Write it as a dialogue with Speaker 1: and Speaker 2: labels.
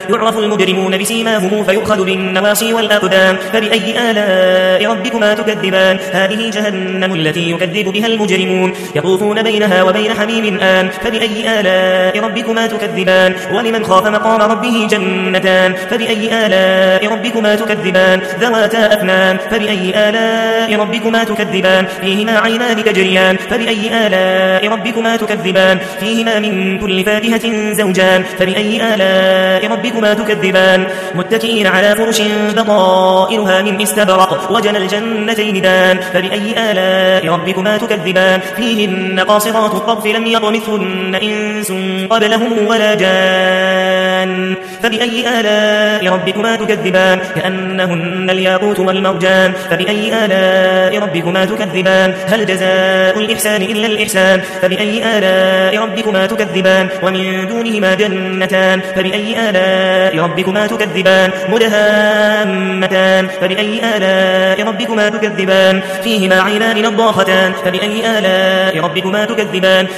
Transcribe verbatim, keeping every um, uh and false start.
Speaker 1: يعرف المجرمون بسيماهم فيؤخذ بالنواصي والأقدام فبأي آلاء ربكما تكذبان هذه جهنم التي يكذب بها المجرمون يطوفون بينها وبين حميم آن فبأي آلاء ربكما تكذبان ولمن خاف مقام ربه جنتان فبأي آلاء ربكما تكذبان ذواتا أفنان فبأي آلاء ربكما تكذبان فيهما عينان تجريان فبأي آلاء ربكما تكذبان فيهما من كل فاكهة زوجان فبأي آلاء ربكما تكذبان متكئين على فرش بطائرها من استبرق وجنى الجنتين دان فبأي آلاء ربكما تكذبان فيهن قاصرات الطرف لم يطمثهن إنس قبلهم ولا جان فبأي آلاء ربكما تكذبان كأنهن الياقوت والمرجان فبأي آلاء ربكما تكذبان هل جزاء الإحسان إلا الإحسان فبأي آلاء ربكما تكذبان ومن دونهما جنتان فبأي آلاء ربكما تكذبان مدهامتان فبأي آلاء ربكما تكذبان فيهما عينان نضاختان فبأي آلاء ربكما تكذبان